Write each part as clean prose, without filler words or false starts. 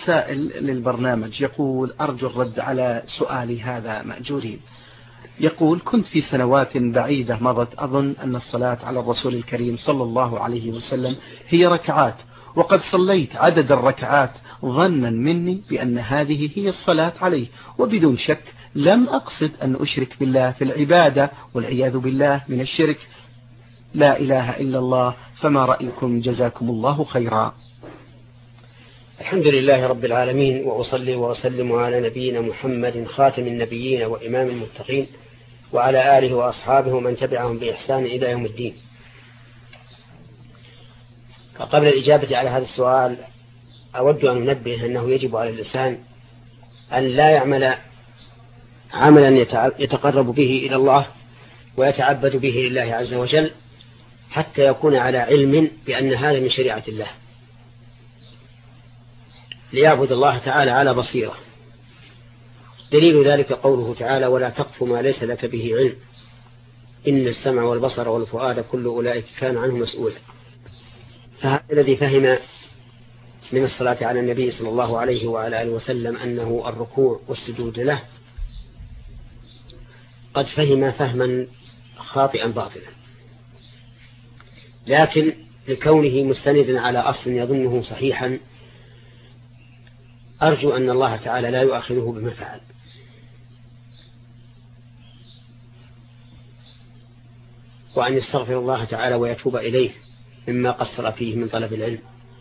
سائل للبرنامج يقول: أرجو الرد على سؤالي هذا مأجورين. يقول: كنت في سنوات بعيدة مضت أظن أن الصلاة على الرسول الكريم صلى الله عليه وسلم هي ركعات، وقد صليت عدد الركعات ظنا مني بأن هذه هي الصلاة عليه، وبدون شك لم أقصد أن أشرك بالله في العبادة، والعياذ بالله من الشرك. لا إله إلا الله، فما رأيكم؟ جزاكم الله خيرا. الحمد لله رب العالمين، وأصلي وأسلم على نبينا محمد خاتم النبيين وإمام المتقين، وعلى آله وأصحابه ومن تبعهم بإحسان إلى يوم الدين. فقبل الإجابة على هذا السؤال أود أن أنبه أنه يجب على الإنسان أن لا يعمل عملا يتقرب به إلى الله ويتعبد به لله عز وجل حتى يكون على علم بأن هذا من شريعة الله، ليعبد الله تعالى على بصيرة. دليل ذلك قوله تعالى: ولا تقف ما ليس لك به علم إن السمع والبصر والفؤاد كل أولئك كان عنه مسؤولا. فهذا الذي فهم من الصلاة على النبي صلى الله عليه وعلى آله وسلم أنه الركوع والسجود له قد فهم فهما خاطئا باطلا، لكن لكونه مستندا على أصل يظنه صحيحا أرجو أن الله تعالى لا يؤاخذه بما فعل. وأن يستغفر الله تعالى ويتوب إليه مما قصر فيه من طلب العلم.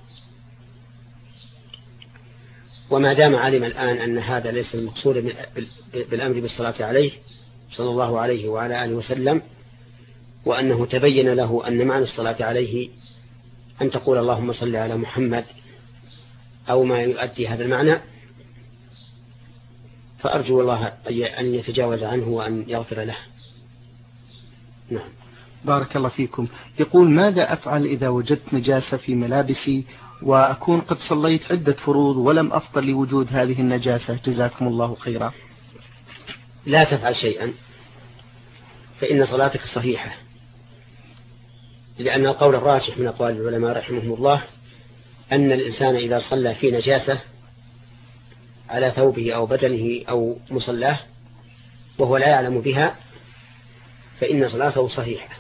وما دام علم الآن أن هذا ليس المقصود بالأمر بالصلاة عليه صلى الله عليه وعلى آله وسلم، وأنه تبين له أن معنى الصلاة عليه أن تقول اللهم صل على محمد أو ما يؤدي هذا المعنى، فأرجو الله أن يتجاوز عنه وأن يغفر له. نعم. بارك الله فيكم. يقول: ماذا أفعل إذا وجدت نجاسة في ملابسي وأكون قد صليت عدة فروض ولم أفطر لوجود هذه النجاسة؟ جزاكم الله خيرا. لا تفعل شيئا، فإن صلاتك صحيحة، لأن القول الراجح من أقوال العلماء رحمهم الله أن الإنسان إذا صلى في نجاسة على ثوبه أو بدنه أو مصلاه وهو لا يعلم بها فإن صلاته صحيحة.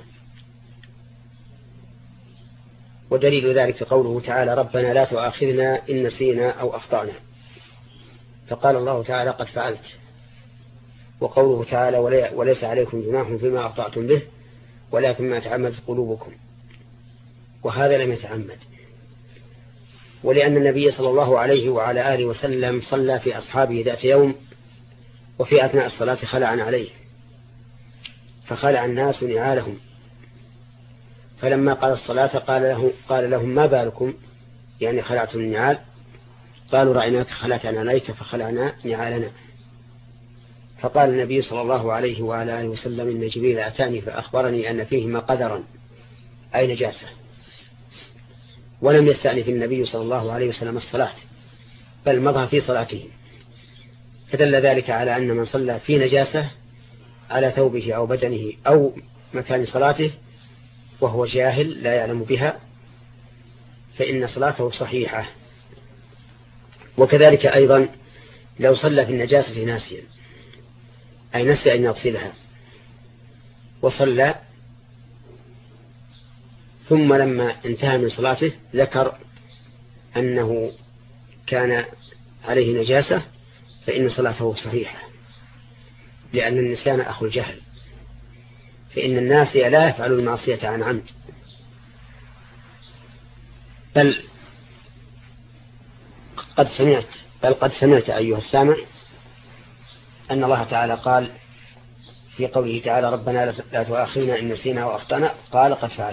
ودليل ذلك قوله تعالى: ربنا لا تؤاخذنا إن نسينا أو أخطأنا، فقال الله تعالى: قد فعلت. وقوله تعالى: وليس عليكم جناح فيما أخطأتم به ولكن ما تعمدت قلوبكم، وهذا لم يتعمد. ولأن النبي صلى الله عليه وعلى آله وسلم صلى في أصحابه ذات يوم وفي أثناء الصلاة خلع عليه، فخلع الناس نعالهم، فلما قال الصلاة قال لهم: ما بالكم؟ يعني خلعتم النعال؟ قالوا: رأيناك خلعت عليك فخلعنا نعالنا. فقال النبي صلى الله عليه وعلى آله وسلم: إن جبريل أتاني فأخبرني أن فيهما قدرا أي نجاسة. ولم يستأنف النبي صلى الله عليه وسلم الصلاة، بل مضى في صلاته، فدل ذلك على أن من صلى في نجاسة على ثوبه أو بدنه أو مكان صلاته وهو جاهل لا يعلم بها فإن صلاته صحيحة. وكذلك أيضا لو صلى في النجاسة ناسيا، أي نسي أن يغسلها وصلى، ثم لما انتهى من صلاته ذكر أنه كان عليه نجاسة، فإن صلاته صحيحة، لأن النسيان أخو الجهل، فإن الناس لا يفعل المعصية عن عمد. بل قد سمعت أيها السامع أن الله تعالى قال في قوله تعالى: ربنا لا تؤاخذنا إن نسينا وأخطأنا، قال: قد فعلت.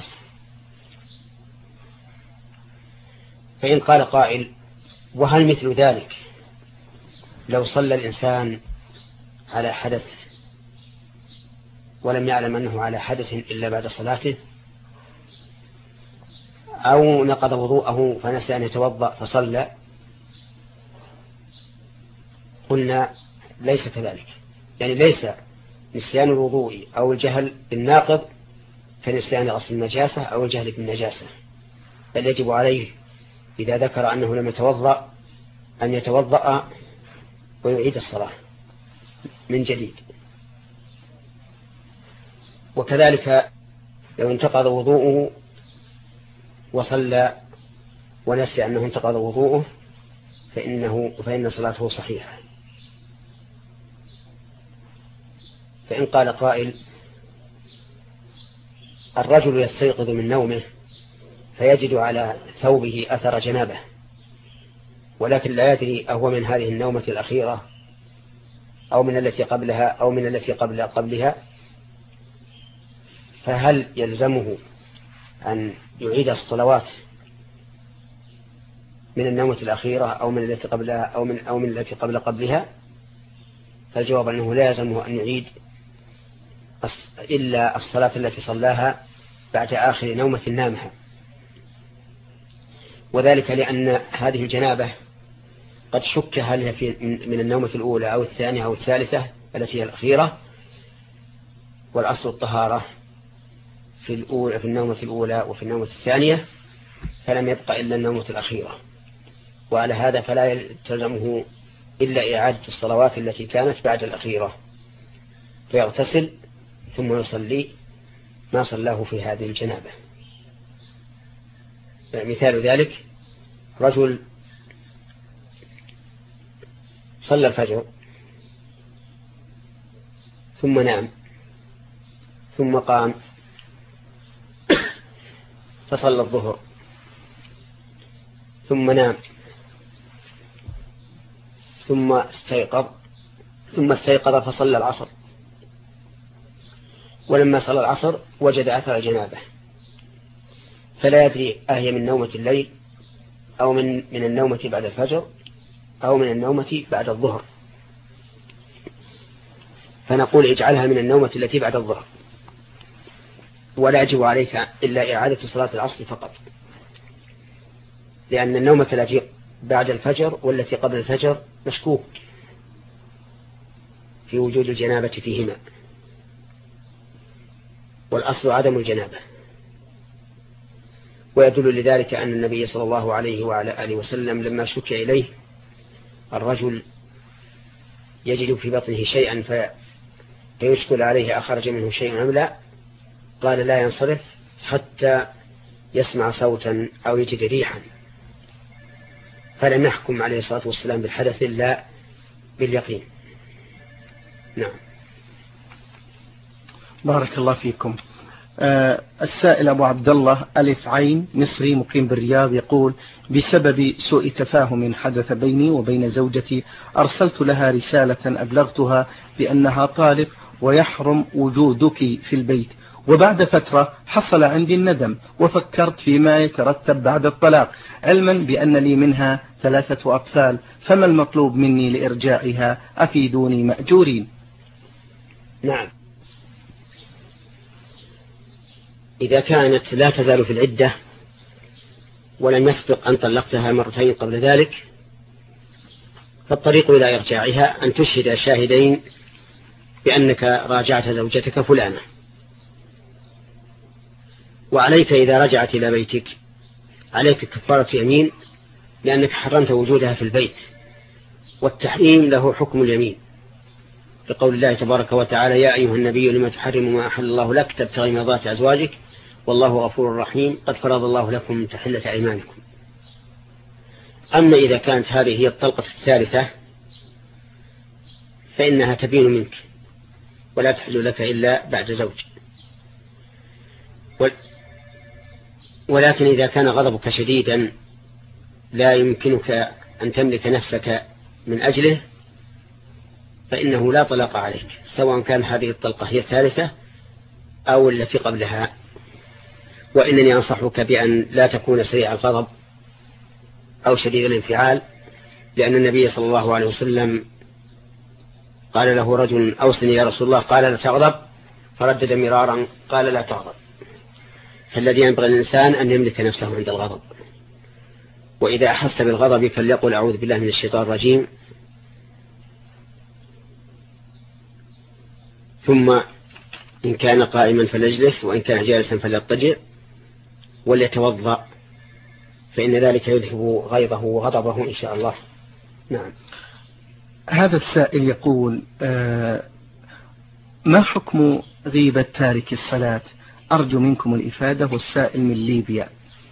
فإن قال قائل: وهل مثل ذلك لو صلى الإنسان على حدث ولم يعلم أنه على حدث إلا بعد صلاته، أو نقض وضوءه فنسى أن يتوضأ فصلى؟ قلنا ليس كذلك، يعني ليس نسيان الوضوء أو الجهل بالناقض كنسيان غسل النجاسة أو الجهل بالنجاسة، بل يجب عليه إذا ذكر أنه لم يتوضأ أن يتوضأ ويعيد الصلاة من جديد. وكذلك لو انتقض وضوءه وصلى ونسي أنه انتقض وضوءه فإن صلاته صحيحة. فإن قال قائل الرجل يستيقظ من نومه فيجد على ثوبه أثر جنابه ولكن لا يدري أهو من هذه النومة الأخيرة أو من التي قبلها أو من التي قبلها، فهل يلزمه أن يعيد الصلوات من النومة الأخيرة أو من التي قبلها أو من التي قبلها؟ فالجواب أنه لا يلزمه أن يعيد إلا الصلاة التي صلاها بعد آخر نومة نامها، وذلك لأن هذه الجنابة قد شك هل هي من النومة الأولى أو الثانية أو الثالثة التي هي الأخيرة، والأصل الطهارة في النومة الأولى وفي النومة الثانية، فلم يبقى إلا النومة الأخيرة، وعلى هذا فلا يلزمه إلا إعادة الصلوات التي كانت بعد الأخيرة، فيغتسل ثم يصلي ما صلاه في هذه الجنابة. مثال ذلك رجل صلى الفجر ثم نام ثم قام فصلى الظهر ثم نام ثم استيقظ فصلى العصر، ولما صلى العصر وجد أثر جنابه، فلا يدري أهي من نومة الليل أو من النومة بعد الفجر أو من النومة بعد الظهر، فنقول اجعلها من النومة التي بعد الظهر، ولا يجب عليك إلا إعادة صلاة العصر فقط، لأن النومة التي بعد الفجر والتي قبل الفجر مشكوك في وجود الجنابة فيهما، والأصل عدم الجنابة. ويدل لذلك أن النبي صلى الله عليه وعلى آله وسلم لما شكي إليه الرجل يجد في بطنه شيئا فيشكل عليه أخرج منه شيء أم لا، قال لا ينصرف حتى يسمع صوتا أو يجد ريحا، فلم يحكم عليه الصلاة والسلام بالحدث إلا باليقين. نعم. بارك الله فيكم. السائل أبو عبد الله ألف عين مصري مقيم بالرياض يقول: بسبب سوء تفاهم حدث بيني وبين زوجتي أرسلت لها رسالة أبلغتها بأنها طالق ويحرم وجودك في البيت، وبعد فترة حصل عندي الندم وفكرت فيما يترتب بعد الطلاق، علما بأن لي منها 3 أطفال، فما المطلوب مني لإرجاعها؟ أفيدوني مأجورين. نعم، إذا كانت لا تزال في العدة ولم يسبق أن طلقتها مرتين قبل ذلك، فالطريق إلى إرجاعها أن تشهد شاهدين بأنك راجعت زوجتك فلانة، وعليك إذا رجعت إلى بيتك عليك كفارة يمين، لأنك حرمت وجودها في البيت، والتحريم له حكم اليمين، لقول الله تبارك وتعالى: يا أيها النبي لما تحرم ما أحل الله لك تبتغي مرضات أزواجك والله غفور رحيم قد فرض الله لكم تحلة أيمانكم. أما إذا كانت هذه هي الطلقة الثالثة فإنها تبين منك ولا تحل لك إلا بعد زوج. ولكن إذا كان غضبك شديدا لا يمكنك أن تملك نفسك من أجله فإنه لا طلاق عليك، سواء كان هذه الطلقة هي الثالثة أو التي قبلها. وإنني أنصحك بأن لا تكون سريع الغضب أو شديد الانفعال، لأن النبي صلى الله عليه وسلم قال له رجل: أوصني يا رسول الله، قال: لا تغضب، فردد مرارا قال: لا تغضب. فالذي ينبغي الإنسان أن يملك نفسه عند الغضب، وإذا أحس بالغضب فليقل: أعوذ بالله من الشيطان الرجيم، ثم إن كان قائما فليجلس، وإن كان جالسا فليضطجع وليتوضأ، فإن ذلك يذهب غيظه وغضبه إن شاء الله. نعم. هذا السائل يقول ما حكم غيبة تارك الصلاة؟ أرجو منكم الإفادة. والسائل من ليبيا.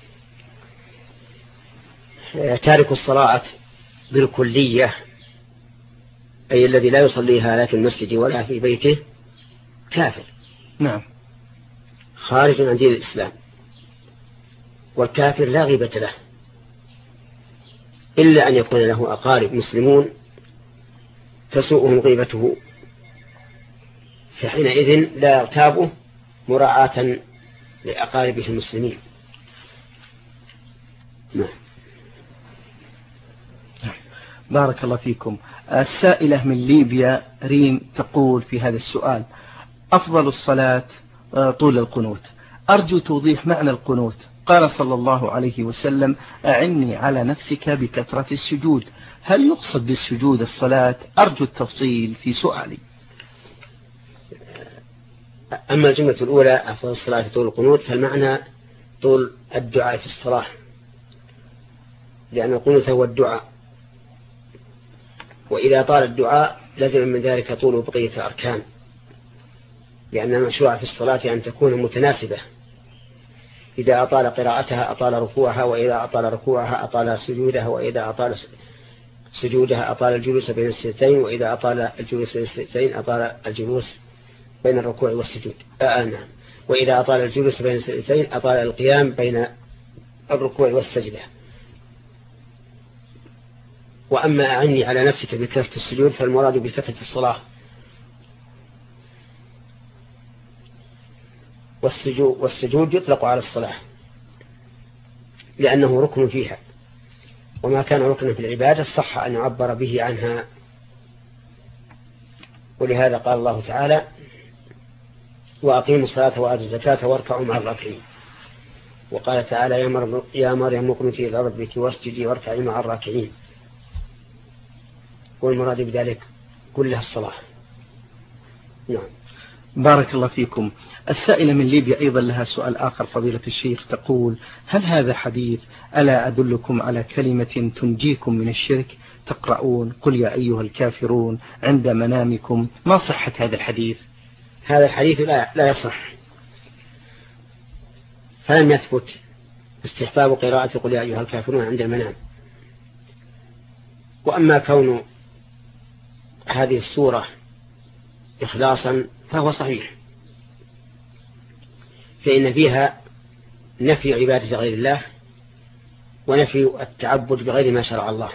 تارك الصلاة بالكلية أي الذي لا يصليها لا في المسجد ولا في بيته كافر. نعم. خارج عن دين الإسلام. والكافر لا غيبة له إلا أن يكون له أقارب مسلمون تسوءهم غيبته، فحينئذ لا يغتابه مراعاة لأقاربه المسلمين. نعم. بارك الله فيكم. السائلة من ليبيا ريم تقول في هذا السؤال: أفضل الصلاة طول القنوت. أرجو توضيح معنى القنوت. قال صلى الله عليه وسلم: أعني على نفسك بكثرة السجود. هل يقصد بالسجود الصلاة؟ أرجو التفصيل في سؤالي. أما الجملة الأولى أفضل الصلاة طول القنوت، فالمعنى طول الدعاء في الصلاة، لأن القنوت هو الدعاء، وإذا طال الدعاء لازم من ذلك طول بقية الأركان، لأن المشروع في الصلاة أن تكون متناسبة. إذا أطال قراءتها أطال ركوعها، وإذا أطال ركوعها أطال سجودها، وإذا أطال سجودها أطال الجلوس بين السجدتين، وإذا أطال الجلوس بين السجدتين أطال الجلوس بين الركوع والسجود. نعم. وإذا أطال الجلوس بين السجدتين أطال القيام بين الركوع والسجدة. وأما أعني على نفسك بكثرة السجود فالمراد بكثرة الصلاة. والسجود يطلق على الصلاة لأنه ركن فيها، وما كان ركنا في العبادة صح أن يعبر به عنها. ولهذا قال الله تعالى: وأقيموا الصلاة وآتوا الزكاة واركعوا مع الراكعين. وقال تعالى: يا مريم اقنتي لربك واسجدي واركعي مع الراكعين. والمراد بذلك كلها الصلاة. نعم. بارك الله فيكم. السائلة من ليبيا أيضا لها سؤال آخر فضيلة الشيخ، تقول: هل هذا حديث ألا أدلكم على كلمة تنجيكم من الشرك؟ تقرؤون قل يا أيها الكافرون عند منامكم. ما صحة هذا الحديث؟ هذا الحديث لا يصح، فلم يثبت استحباب قراءة قل يا أيها الكافرون عند المنام. وأما كون هذه السورة إخلاصا فهو صحيح، فإن فيها نفي عبادة غير الله ونفي التعبد بغير ما شرع الله.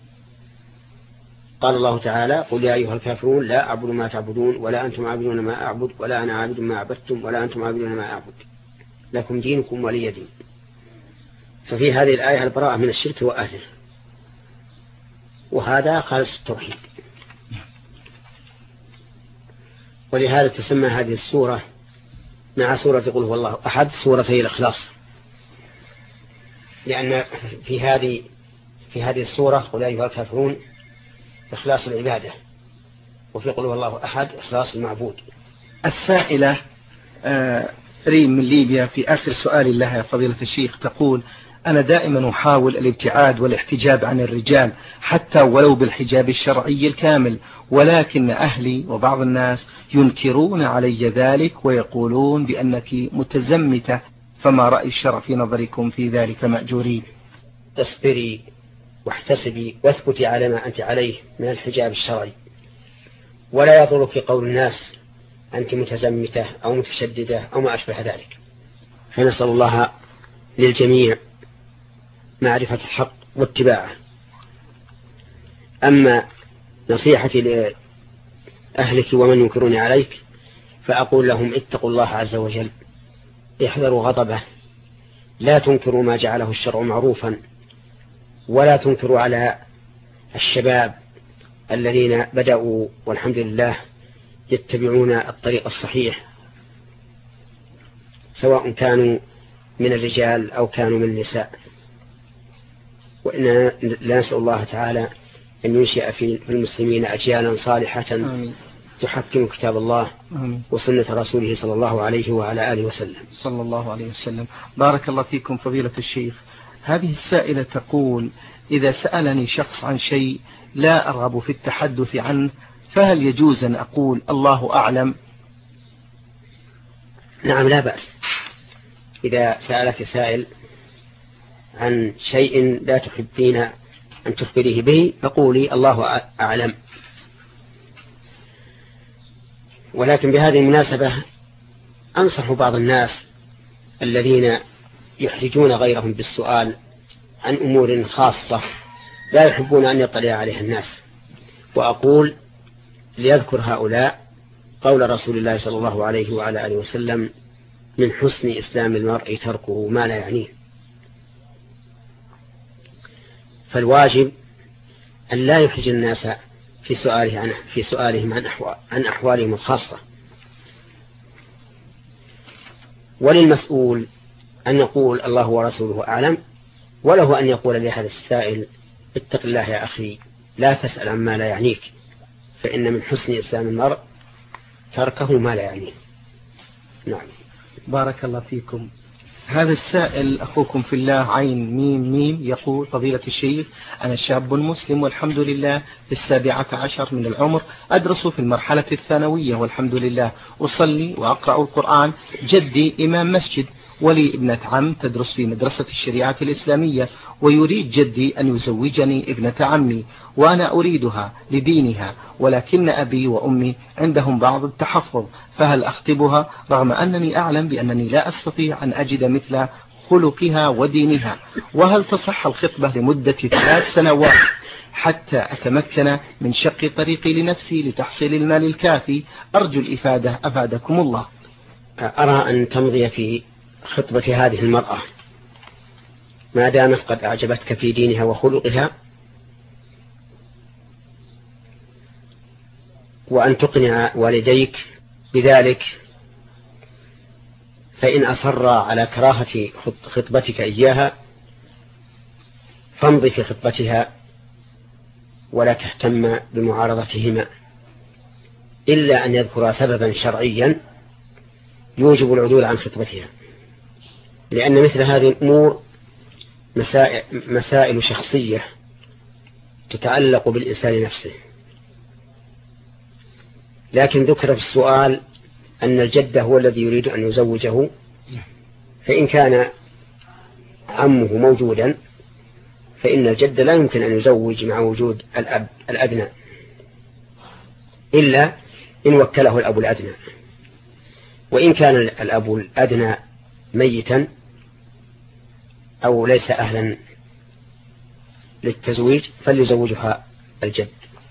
قال الله تعالى: قل يا أيها الكافرون لا أعبد ما تعبدون ولا أنتم عابدون ما أعبد ولا أنا عابد ما عبدتم ولا أنتم عابدون ما أعبد لكم دينكم ولي دين. ففي هذه الآية البراءة من الشرك وأهله، وهذا خالص التوحيد. ولهذا تسمى هذه السورة مع سورة قل هو الله أحد سورتي الإخلاص، لأن في هذه السورة قل يا أيها الكافرون إخلاص العبادة، وفي قل هو الله أحد إخلاص المعبود. السائلة ريم من ليبيا في آخر سؤال لها فضيلة الشيخ تقول: أنا دائما أحاول الابتعاد والاحتجاب عن الرجال حتى ولو بالحجاب الشرعي الكامل، ولكن أهلي وبعض الناس ينكرون علي ذلك ويقولون بأنك متزمتة، فما رأي الشرع في نظركم في ذلك مأجورين؟ تصبري واحتسبي واثبتي على ما أنت عليه من الحجاب الشرعي، ولا يضرك قول الناس أنت متزمتة أو متشددة أو ما أشبه ذلك. فنسأل الله للجميع معرفة الحق واتباعه. أما نصيحتي لأهلك ومن ينكرون عليك فأقول لهم: اتقوا الله عز وجل، احذروا غضبه، لا تنكروا ما جعله الشرع معروفا، ولا تنكروا على الشباب الذين بدأوا والحمد لله يتبعون الطريق الصحيح، سواء كانوا من الرجال أو كانوا من النساء. وإننا لا نسأل الله تعالى أن ينشئ في المسلمين أجيالا صالحة آمين. تحكم كتاب الله آمين. وسنة رسوله صلى الله عليه وعلى آله وسلم. صلى الله عليه وسلم. بارك الله فيكم فضيلة الشيخ. هذه السائلة تقول: إذا سألني شخص عن شيء لا أرغب في التحدث عنه فهل يجوز أن أقول الله أعلم؟ نعم، لا بأس. إذا سألك سائل عن شيء لا تحبين أن تخبريه به فقولي الله أعلم. ولكن بهذه المناسبة أنصح بعض الناس الذين يحرجون غيرهم بالسؤال عن أمور خاصة لا يحبون أن يطلع عليها الناس، وأقول ليذكر هؤلاء قول رسول الله صلى الله عليه وعلى آله وسلم: من حسن إسلام المرء تركه ما لا يعنيه. فالواجب أن لا يحرج الناس في سؤالهم عن أحوالهم الخاصة. وللمسؤول أن يقول الله ورسوله أعلم، وله أن يقول لهذا السائل: اتق الله يا أخي، لا تسأل عما لا يعنيك، فإن من حسن إسلام المرء تركه ما لا يعنيه. نعم. بارك الله فيكم. هذا السائل أخوكم في الله عين ميم ميم يقول: فضيلة الشيخ، أنا شاب مسلم والحمد لله في 17 من العمر، أدرس في المرحلة الثانوية والحمد لله، أصلي وأقرأ القرآن. جدي إمام مسجد، ولي ابنة عم تدرس في مدرسة الشريعة الإسلامية، ويريد جدي أن يزوجني ابنة عمي، وأنا أريدها لدينها، ولكن أبي وأمي عندهم بعض التحفظ، فهل أخطبها رغم أنني أعلم بأنني لا أستطيع أن أجد مثل خلقها ودينها؟ وهل تصح الخطبة لمدة 3 سنوات حتى أتمكن من شق طريقي لنفسي لتحصيل المال الكافي؟ أرجو الإفادة أفادكم الله. أرى أن تمضي في خطبة هذه المرأة ما دامت قد أعجبتك في دينها وخلقها، وأن تقنع والديك بذلك، فإن أصر على كراهة خطبتك إياها فامضي في خطبتها ولا تهتم بمعارضتهما، إلا أن يذكر سببا شرعيا يوجب العدول عن خطبتها، لأن مثل هذه الأمور مسائل شخصية تتعلق بالإنسان نفسه. لكن ذكر في السؤال أن الجد هو الذي يريد أن يزوجه، فإن كان عمه موجودا فإن الجد لا يمكن أن يزوج مع وجود الأب الأدنى، إلا إن وكله الأب الأدنى. وإن كان الأب الأدنى ميتا أو ليس أهلا للتزويج فليزوجها الجد.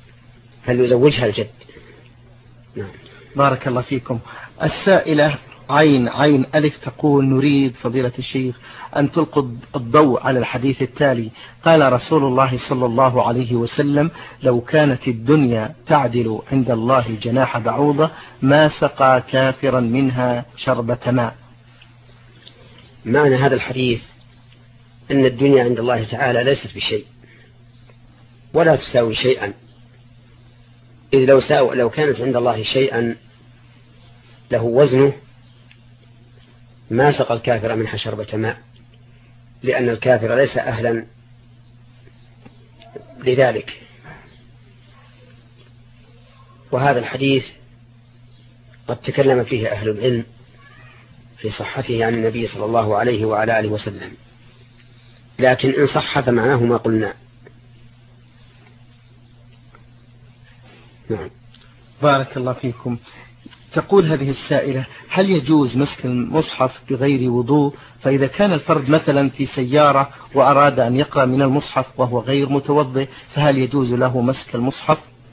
نعم. بارك الله فيكم. السائلة عين ألف تقول: نريد فضيلة الشيخ أن تلقوا الضوء على الحديث التالي. قال رسول الله صلى الله عليه وسلم: لو كانت الدنيا تعدل عند الله جناح بعوضة ما سقى كافرا منها شربة ماء. معنى هذا الحديث أن الدنيا عند الله تعالى ليست بشيء ولا تساوي شيئا، إذ لو كانت عند الله شيئا له وزنه ما سقى الكافر منها شربة ماء، لأن الكافر ليس أهلا لذلك. وهذا الحديث قد تكلم فيه أهل العلم في صحته عن النبي صلى الله عليه وعلى آله وسلم، لكن إن صح فمعناه ما قلنا. نعم. بارك الله فيكم. تقول هذه السائلة: هل يجوز مسك المصحف بغير وضوء؟ فإذا كان الفرد مثلا في سيارة وأراد أن يقرأ من المصحف وهو غير متوضئ فهل يجوز له مسك المصحف؟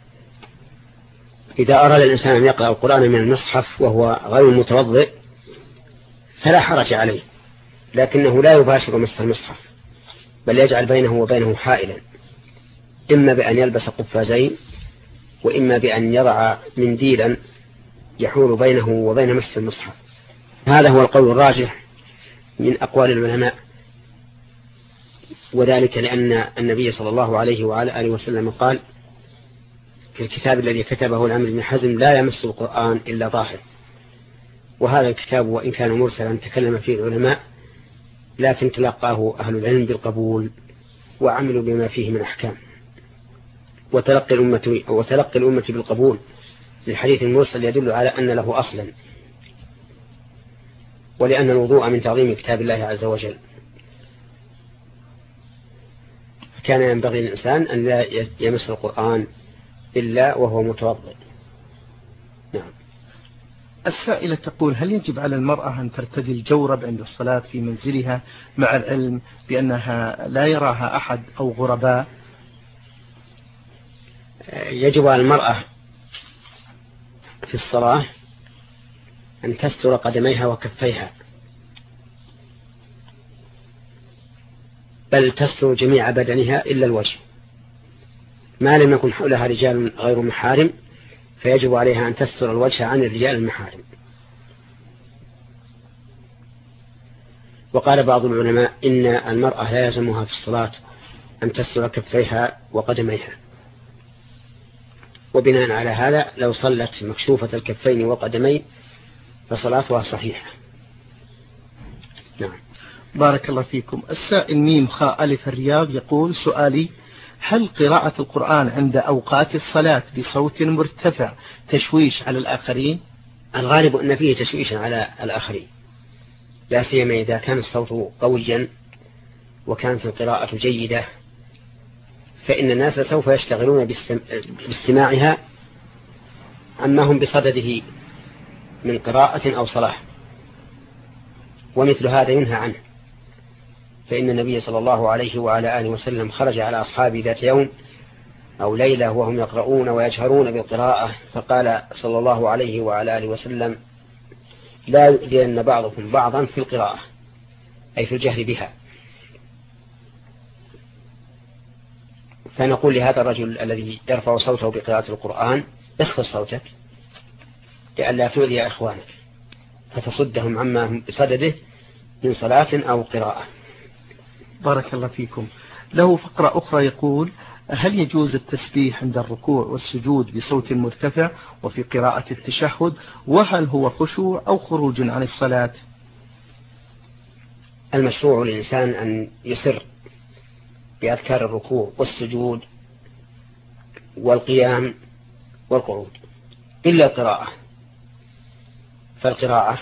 إذا أراد الإنسان أن يقرأ القرآن من المصحف وهو غير متوضئ فلا حرج عليه، لكنه لا يباشر مس المصحف، بل يجعل بينه وبينه حائلا، إما بأن يلبس قفازين، وإما بأن يضع منديلا يحول بينه وبين مس المصحف. هذا هو القول الراجح من أقوال العلماء، وذلك لأن النبي صلى الله عليه وعلى آله وسلم قال في الكتاب الذي كتبه العمرو بن حزم: لا يمس القرآن إلا طاهر. وهذا الكتاب وإن كان مرسلا تكلم فيه العلماء لكن تلقاه أهل العلم بالقبول وعملوا بما فيه من أحكام. وتلقي الأمة بالقبول للحديث المرسل يدل على أن له أصلا، ولأن الوضوء من تعظيم كتاب الله عز وجل، كان ينبغي للإنسان أن لا يمس القرآن إلا وهو متوضئ. نعم. السائلة تقول: هل يجب على المرأة أن ترتدي الجورب عند الصلاة في منزلها مع العلم بأنها لا يراها أحد أو غرباء؟ يجب على المرأة في الصلاة أن تستر قدميها وكفيها، بل تستر جميع بدنها إلا الوجه، ما لم يكن حولها رجال غير محارم فيجب عليها أن تستر الوجه عن الرجال المحارم. وقال بعض العلماء إن المرأة لا يلزمها في الصلاة أن تستر كفيها وقدميها، وبناء على هذا لو صلت مكشوفة الكفين والقدمين فصلاتها صحيحة. نعم. بارك الله فيكم. السائل ميم خاء ألف الرياض يقول: سؤالي: هل قراءة القرآن عند أوقات الصلاة بصوت مرتفع تشويش على الآخرين؟ الغالب أن فيه تشويش على الآخرين، لا سيما إذا كان الصوت قويا وكانت القراءة جيدة، فإن الناس سوف يشتغلون باستماعها عما هم بصدده من قراءة أو صلاة، ومثل هذا ينهى عنه. فإن النبي صلى الله عليه وعلى آله وسلم خرج على أصحابه ذات يوم أو ليلة وهم يقرؤون ويجهرون بالقراءة، فقال صلى الله عليه وعلى آله وسلم: لا يؤذين بعضكم بعضا في القراءة، أي في الجهر بها. فنقول لهذا الرجل الذي يرفع صوته بقراءة القرآن: اخفض صوتك لئلا تؤذي إخوانك فتصدهم عما هم بصدده من صلاة أو قراءة. بارك الله فيكم. له فقرة أخرى يقول: هل يجوز التسبيح عند الركوع والسجود بصوت مرتفع وفي قراءة التشهد، وهل هو خشوع أو خروج عن الصلاة؟ المشروع للإنسان أن يسر بأذكار الركوع والسجود والقيام والقعود إلا القراءة، فالقراءة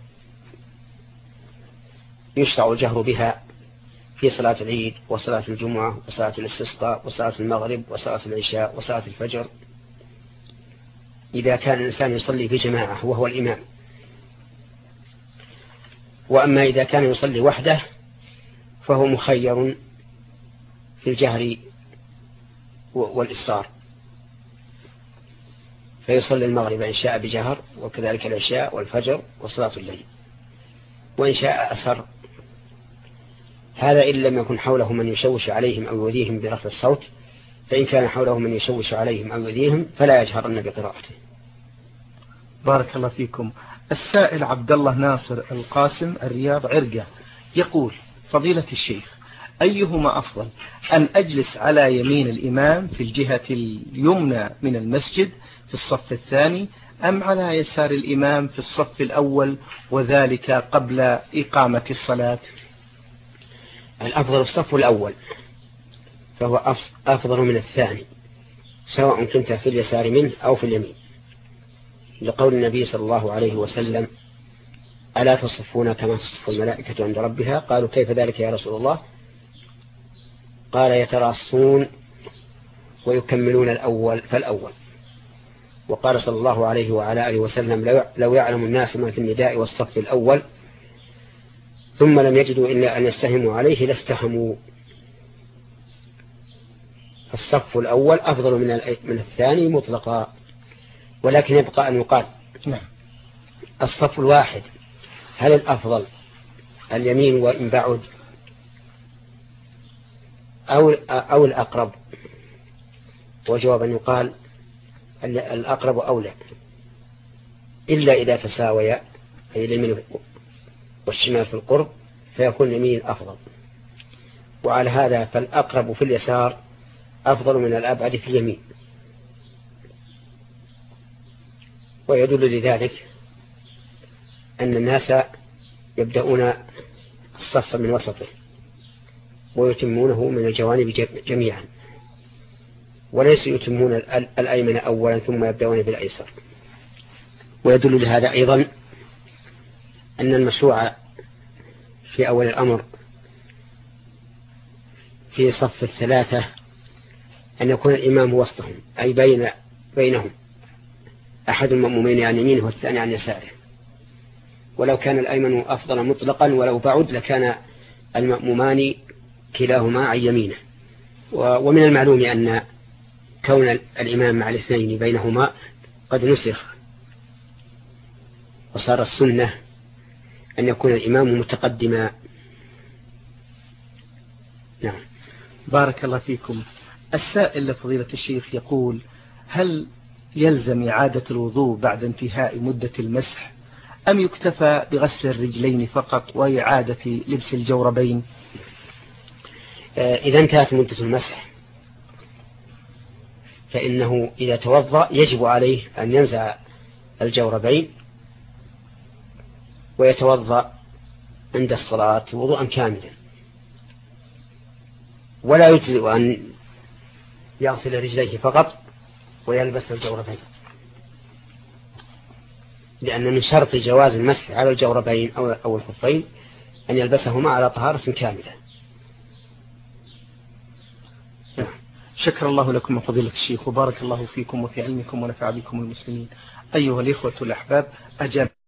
يشرع الجهر بها في صلاة العيد وصلاة الجمعة وصلاة الاستسقاء وصلاة المغرب وصلاة العشاء وصلاة الفجر، إذا كان الإنسان يصلي في جماعة وهو الإمام. وأما إذا كان يصلي وحده فهو مخير في الجهر والإصرار، فيصلي المغرب إن شاء بجهر، وكذلك العشاء والفجر وصلاة الليل، وإن شاء أسر. هذا إن لم يكن حوله من يشوش عليهم أو يؤذيهم برفع الصوت، فإن كان حوله من يشوش عليهم أو يؤذيهم فلا يجهرن بقراءته. بارك الله فيكم. السائل عبد الله ناصر القاسم الرياض عرقة يقول: فضيلة الشيخ، أيهما أفضل، أن أجلس على يمين الإمام في الجهة اليمنى من المسجد في الصف الثاني، أم على يسار الإمام في الصف الأول وذلك قبل إقامة الصلاة؟ الأفضل الصف الأول، فهو أفضل من الثاني سواء كنت في اليسار منه أو في اليمين، لقول النبي صلى الله عليه وسلم: ألا تصفون كما تصف الملائكة عند ربها؟ قالوا: كيف ذلك يا رسول الله؟ قال: يتراصون ويكملون الأول فالأول. وقال صلى الله عليه وعلى آله وسلم: لو يعلم الناس ما في النداء والصف الأول ثم لم يجدوا إلا أن يستهموا عليه لاستهموا. الصف الأول أفضل من الثاني مطلقا، ولكن يبقى أن يقال: الصف الواحد هل الأفضل اليمين وإن بعد أو الأقرب؟ وجواب أن يقال: الأقرب أولى، إلا إذا تساويا، أي اليمين والشمال في القرب، فيكون اليمين أفضل. وعلى هذا فالأقرب في اليسار أفضل من الأبعد في اليمين. ويدل لذلك أن الناس يبدأون الصف من وسطه ويتمونه من الجوانب جميعا، وليسوا يتمون الأيمن أولا ثم يبدأون بالأيسر. ويدل لهذا أيضا أن المشروع في أول الأمر في صف الثلاثة أن يكون الإمام وسطهم، أي بينهم، أحد المأمومين عن يمينه والثاني عن يساره. ولو كان الأيمن أفضل مطلقا ولو بعد لكان المأمومان كلاهما عن يمينه. ومن المعلوم أن كون الإمام مع الاثنين بينهما قد نسخ، وصار السنة أن يكون الإمام متقدما. نعم. بارك الله فيكم. السائل لفضيلة الشيخ يقول: هل يلزم إعادة الوضوء بعد انتهاء مدة المسح، أم يكتفى بغسل الرجلين فقط وإعادة لبس الجوربين؟ إذا انتهت مدة المسح فإنه إذا توضأ يجب عليه أن ينزع الجوربين ويتوضأ عند الصلاة وضوءا كاملا، ولا يجزئ أن يغسل رجليه فقط ويلبس الجوربين، لأن من شرط جواز المسح على الجوربين أو الخفين أن يلبسهما على طهارة كاملة. شكر الله لكم فضيلة الشيخ، وبارك الله فيكم وفي علمكم ونفع بكم المسلمين. أيها الإخوة الأحباب، أجاب